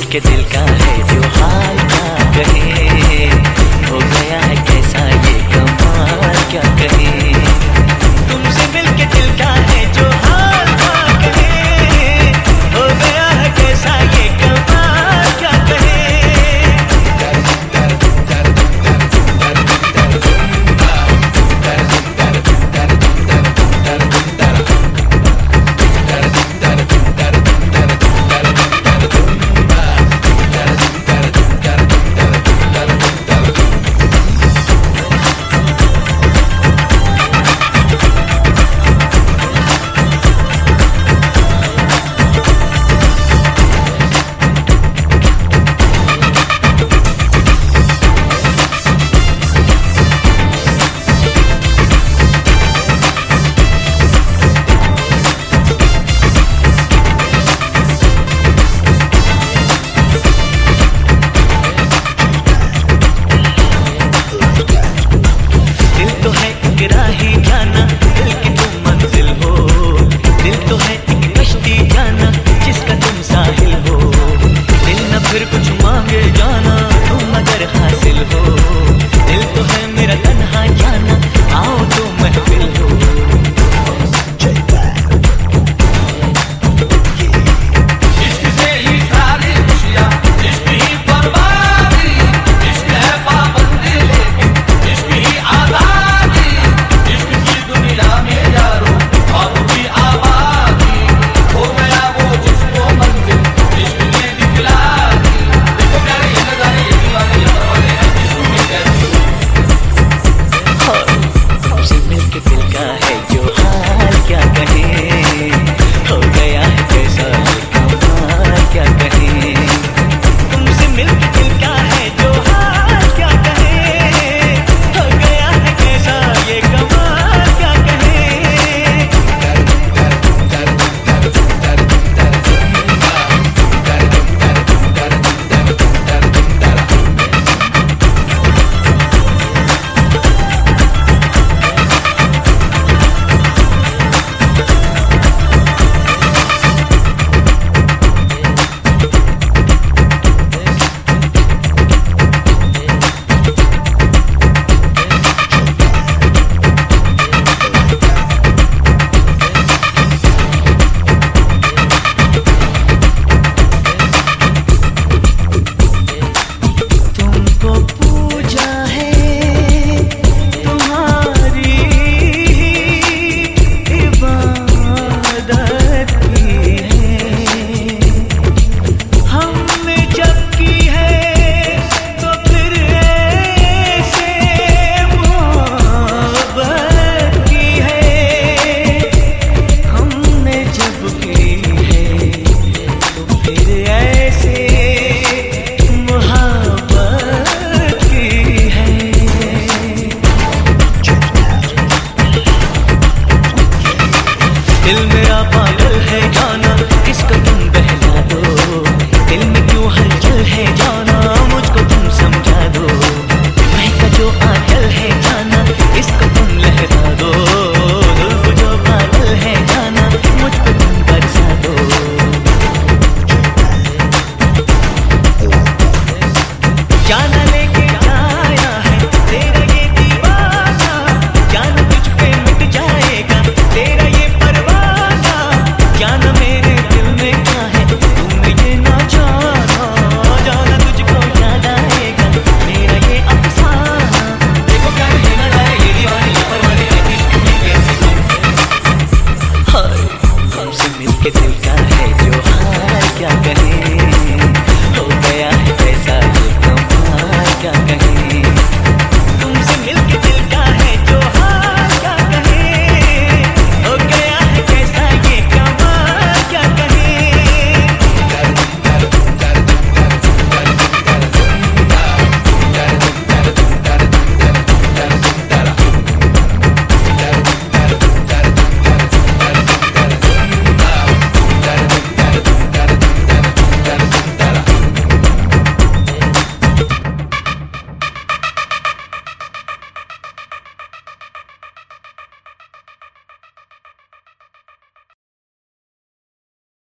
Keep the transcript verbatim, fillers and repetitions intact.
मिलके दिल का है जो हाल क्या कहे, हो गया है कैसा ये कमाल क्या कहे। तुमसे मिलके दिल का है जो हाल क्या कहे, हो गया है कैसा ये कमाल क्या कहे। दिल मेरा पागल है जाना, किसको तुम बहला दो। दिल में क्यों हलचल है जाना, मुझको तुम समझा दो। महका जो आंचल है जाना, इसको तुम लहरा दो। दिल जो पागल है जाना, मुझको तुम बरसा दो। जाना लेके आया है तेरा ये दीवाना, जाना तुझ पे मिट जाएगा तेरा ये परवाना। जाना मेरे दिल में क्या है तुम ये ना जाना, जाना तुझको याद आएगा मेरा ये अफसाना। देखो क्या कहना जाए ये दीवानी परवाने इश्क में कैसे हाय, हमसे मिलके दिल का है जो हाल क्या कहे, हो गया है कैसा ये कमाल क्या कहे।